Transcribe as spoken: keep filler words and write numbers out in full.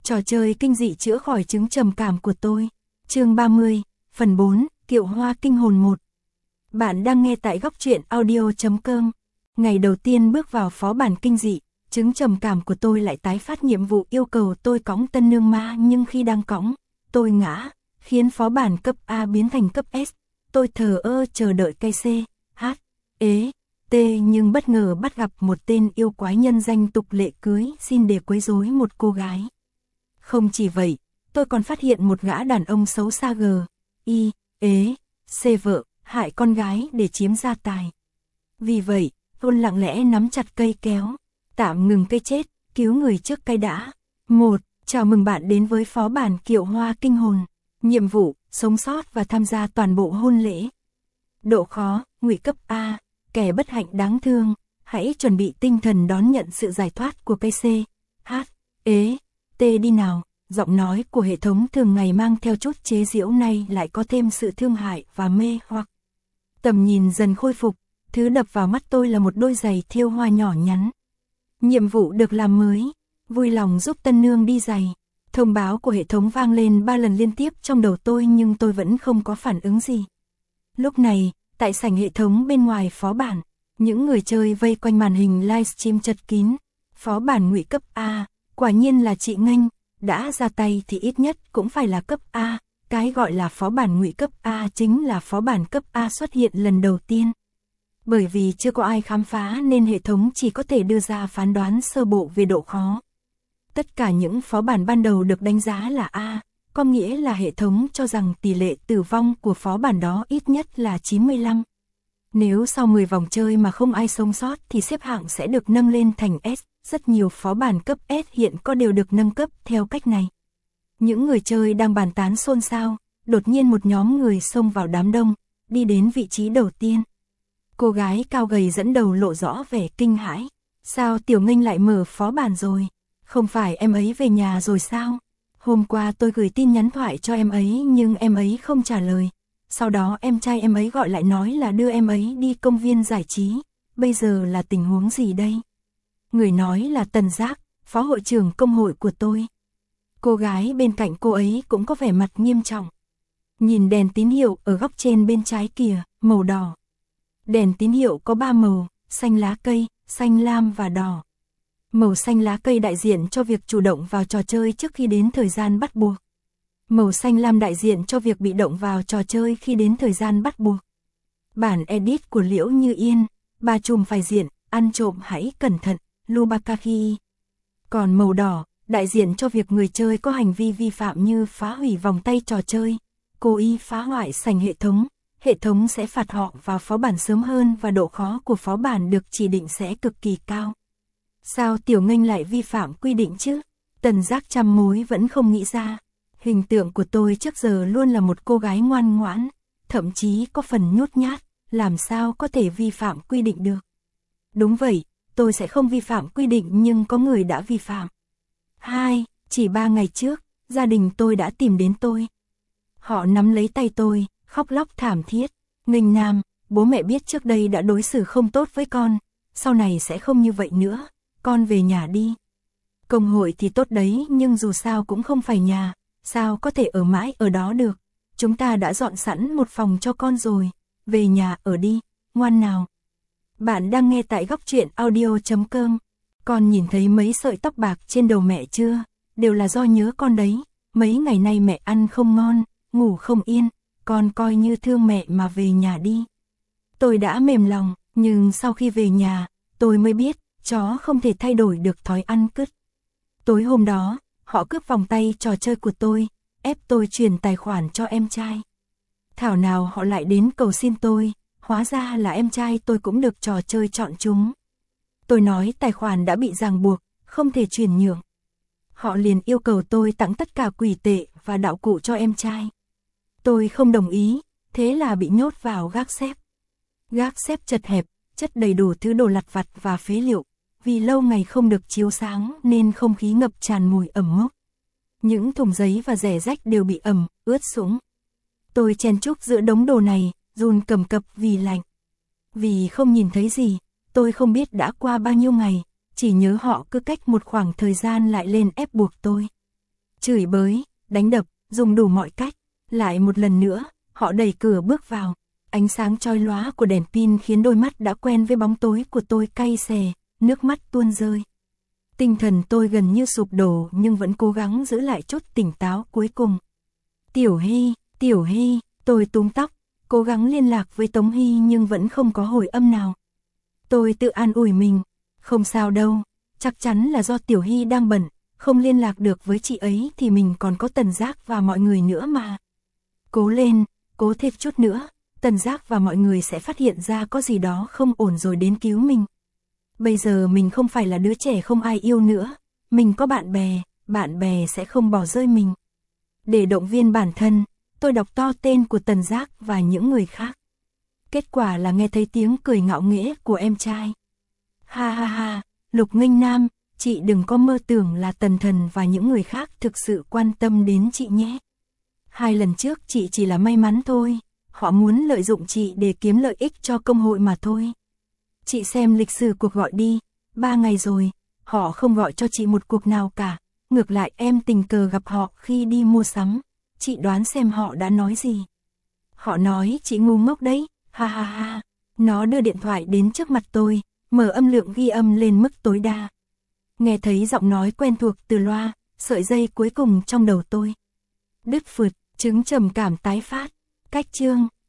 Trò chơi kinh dị chữa khỏi chứng trầm cảm của tôi. Chương ba mươi, phần bốn, Kiệu Hoa Kinh Hồn một. Bạn đang nghe tại góc truyện audio chấm com. Ngày đầu tiên bước vào phó bản kinh dị, chứng trầm cảm của tôi lại tái phát nhiệm vụ yêu cầu tôi cõng tân nương ma, nhưng khi đang cõng, tôi ngã, khiến phó bản cấp A biến thành cấp S. Tôi thờ ơ chờ đợi cây C, H, E, T nhưng bất ngờ bắt gặp một tên yêu quái nhân danh tục lệ cưới xin để quấy rối một cô gái. Không chỉ vậy, tôi còn phát hiện một gã đàn ông xấu xa G, I, E, C vợ, hại con gái để chiếm gia tài. Vì vậy, tôi lặng lẽ nắm chặt cây kéo, tạm ngừng cây chết, cứu người trước cây đã. một. Chào mừng bạn đến với phó bản Kiệu Hoa Kinh Hồn. Nhiệm vụ, sống sót và tham gia toàn bộ hôn lễ. Độ khó, nguy cấp A, kẻ bất hạnh đáng thương, hãy chuẩn bị tinh thần đón nhận sự giải thoát của cây C, H, E, T đi nào. Giọng nói của hệ thống thường ngày mang theo chút chế giễu, này lại có thêm sự thương hại và mê hoặc. Tầm nhìn dần khôi phục, thứ đập vào mắt tôi là một đôi giày thêu hoa nhỏ nhắn. Nhiệm vụ được làm mới, vui lòng giúp tân nương đi giày. Thông báo của hệ thống vang lên ba lần liên tiếp trong đầu tôi, nhưng tôi vẫn không có phản ứng gì. Lúc này, tại sảnh hệ thống bên ngoài phó bản, những người chơi vây quanh màn hình livestream chật kín. Phó bản ngụy cấp A, quả nhiên là chị Nghênh, đã ra tay thì ít nhất cũng phải là cấp A. Cái gọi là phó bản ngụy cấp A chính là phó bản cấp A xuất hiện lần đầu tiên. Bởi vì chưa có ai khám phá nên hệ thống chỉ có thể đưa ra phán đoán sơ bộ về độ khó. Tất cả những phó bản ban đầu được đánh giá là A, có nghĩa là hệ thống cho rằng tỷ lệ tử vong của phó bản đó ít nhất là chín mươi lăm. Nếu sau mười vòng chơi mà không ai sống sót thì xếp hạng sẽ được nâng lên thành S. Rất nhiều phó bản cấp S hiện có đều được nâng cấp theo cách này. Những người chơi đang bàn tán xôn xao, đột nhiên một nhóm người xông vào đám đông, đi đến vị trí đầu tiên. Cô gái cao gầy dẫn đầu lộ rõ vẻ kinh hãi. Sao Tiểu Nghênh lại mở phó bản rồi? Không phải em ấy về nhà rồi sao? Hôm qua tôi gửi tin nhắn thoại cho em ấy nhưng em ấy không trả lời. Sau đó em trai em ấy gọi lại nói là đưa em ấy đi công viên giải trí. Bây giờ là tình huống gì đây? Người nói là Tần Giác, phó hội trưởng công hội của tôi. Cô gái bên cạnh cô ấy cũng có vẻ mặt nghiêm trọng. Nhìn đèn tín hiệu ở góc trên bên trái kìa, màu đỏ. Đèn tín hiệu có ba màu, xanh lá cây, xanh lam và đỏ. Màu xanh lá cây đại diện cho việc chủ động vào trò chơi trước khi đến thời gian bắt buộc. Màu xanh lam đại diện cho việc bị động vào trò chơi khi đến thời gian bắt buộc. Bản edit của Liễu Như Yên, bà trùm phải diện, ăn trộm hãy cẩn thận, Lubakahi. Còn màu đỏ, đại diện cho việc người chơi có hành vi vi phạm như phá hủy vòng tay trò chơi, cố ý phá hoại sảnh hệ thống. Hệ thống sẽ phạt họ vào phó bản sớm hơn và độ khó của phó bản được chỉ định sẽ cực kỳ cao. Sao Tiểu Nghênh lại vi phạm quy định chứ? Tần Giác trăm mối vẫn không nghĩ ra. Hình tượng của tôi trước giờ luôn là một cô gái ngoan ngoãn, thậm chí có phần nhút nhát, làm sao có thể vi phạm quy định được. Đúng vậy, tôi sẽ không vi phạm quy định nhưng có người đã vi phạm. Hai, chỉ ba ngày trước, gia đình tôi đã tìm đến tôi. Họ nắm lấy tay tôi, khóc lóc thảm thiết. Nghênh Nam, bố mẹ biết trước đây đã đối xử không tốt với con, sau này sẽ không như vậy nữa, con về nhà đi. Công hội thì tốt đấy nhưng dù sao cũng không phải nhà, sao có thể ở mãi ở đó được. Chúng ta đã dọn sẵn một phòng cho con rồi, về nhà ở đi, ngoan nào. Bạn đang nghe tại góc truyện audio chấm com. Con nhìn thấy mấy sợi tóc bạc trên đầu mẹ chưa? Đều là do nhớ con đấy, mấy ngày nay mẹ ăn không ngon, ngủ không yên. Con coi như thương mẹ mà về nhà đi. Tôi đã mềm lòng, nhưng sau khi về nhà, tôi mới biết, chó không thể thay đổi được thói ăn cứt. Tối hôm đó, họ cướp vòng tay trò chơi của tôi, ép tôi chuyển tài khoản cho em trai. Thảo nào họ lại đến cầu xin tôi, hóa ra là em trai tôi cũng được trò chơi chọn chúng. Tôi nói tài khoản đã bị ràng buộc, không thể chuyển nhượng. Họ liền yêu cầu tôi tặng tất cả quỷ tệ và đạo cụ cho em trai. Tôi không đồng ý, thế là bị nhốt vào gác xếp. Gác xếp chật hẹp, chất đầy đủ thứ đồ lặt vặt và phế liệu, vì lâu ngày không được chiếu sáng nên không khí ngập tràn mùi ẩm mốc. Những thùng giấy và rẻ rách đều bị ẩm, ướt sũng. Tôi chen chúc giữa đống đồ này, run cầm cập vì lạnh. Vì không nhìn thấy gì, tôi không biết đã qua bao nhiêu ngày, chỉ nhớ họ cứ cách một khoảng thời gian lại lên ép buộc tôi. chửi bới, đánh đập, dùng đủ mọi cách. Lại một lần nữa, họ đẩy cửa bước vào. Ánh sáng chói lóa của đèn pin khiến đôi mắt đã quen với bóng tối của tôi cay xè, nước mắt tuôn rơi. Tinh thần tôi gần như sụp đổ nhưng vẫn cố gắng giữ lại chút tỉnh táo cuối cùng. Tiểu Hy, Tiểu Hy, tôi túm tóc, cố gắng liên lạc với Tống Hy nhưng vẫn không có hồi âm nào. Tôi tự an ủi mình, không sao đâu, chắc chắn là do Tiểu Hy đang bận, không liên lạc được với chị ấy thì mình còn có Tần Giác và mọi người nữa mà. Cố lên, cố thêm chút nữa, Tần Giác và mọi người sẽ phát hiện ra có gì đó không ổn rồi đến cứu mình. Bây giờ mình không phải là đứa trẻ không ai yêu nữa, mình có bạn bè, bạn bè sẽ không bỏ rơi mình. Để động viên bản thân, tôi đọc to tên của Tần Giác và những người khác. Kết quả là nghe thấy tiếng cười ngạo nghễ của em trai. Ha ha ha, Lục Nghênh Nam, chị đừng có mơ tưởng là Tần Thần và những người khác thực sự quan tâm đến chị nhé. Hai lần trước chị chỉ là may mắn thôi, họ muốn lợi dụng chị để kiếm lợi ích cho công hội mà thôi. Chị xem lịch sử cuộc gọi đi, ba ngày rồi, họ không gọi cho chị một cuộc nào cả, ngược lại em tình cờ gặp họ khi đi mua sắm, chị đoán xem họ đã nói gì. Họ nói chị ngu ngốc đấy, ha ha ha, nó đưa điện thoại đến trước mặt tôi, mở âm lượng ghi âm lên mức tối đa. Nghe thấy giọng nói quen thuộc từ loa, sợi dây cuối cùng trong đầu tôi đứt phượt, chứng trầm cảm tái phát. Cách chương